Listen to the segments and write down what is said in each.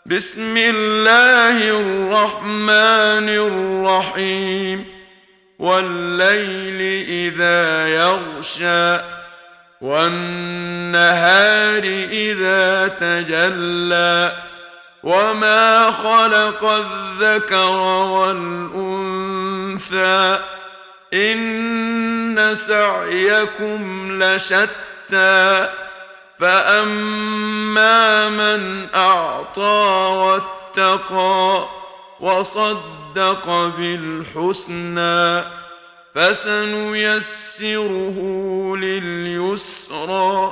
بسم الله الرحمن الرحيم والليل إذا يغشى والنهار إذا تجلى وما خلق الذكر والأنثى إن سعيكم لشتى فأما من أعطى واتقى وصدق بالحسنى فسنيسره لليسرى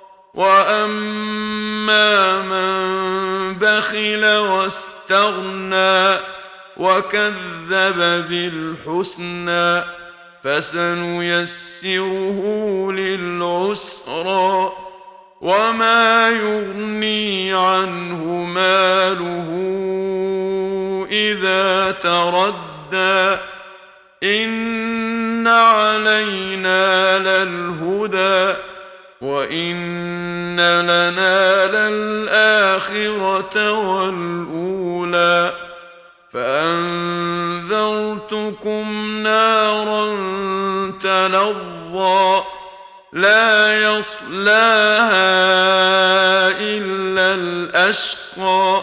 وأما من بخل واستغنى وكذب بالحسنى فسنيسره للعسرى وما يغني عنه ماله إذا تردى إن علينا للهدى وإن لنا للآخرة والأولى فأنذرتكم نارا تلظى لا يصلاها إلا الأشقى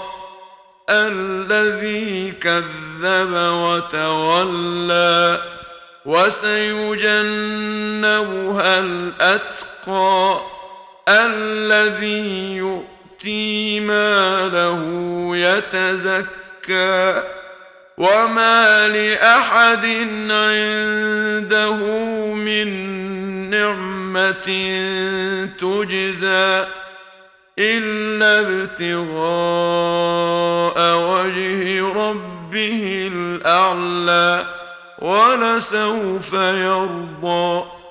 الذي كذب وتولى وسيجنبها الأتقى الذي يؤتي ماله يتزكى وما لأحد عنده من نعمة تجزى إلا ابتغاء وجه ربه الأعلى ولسوف يرضى.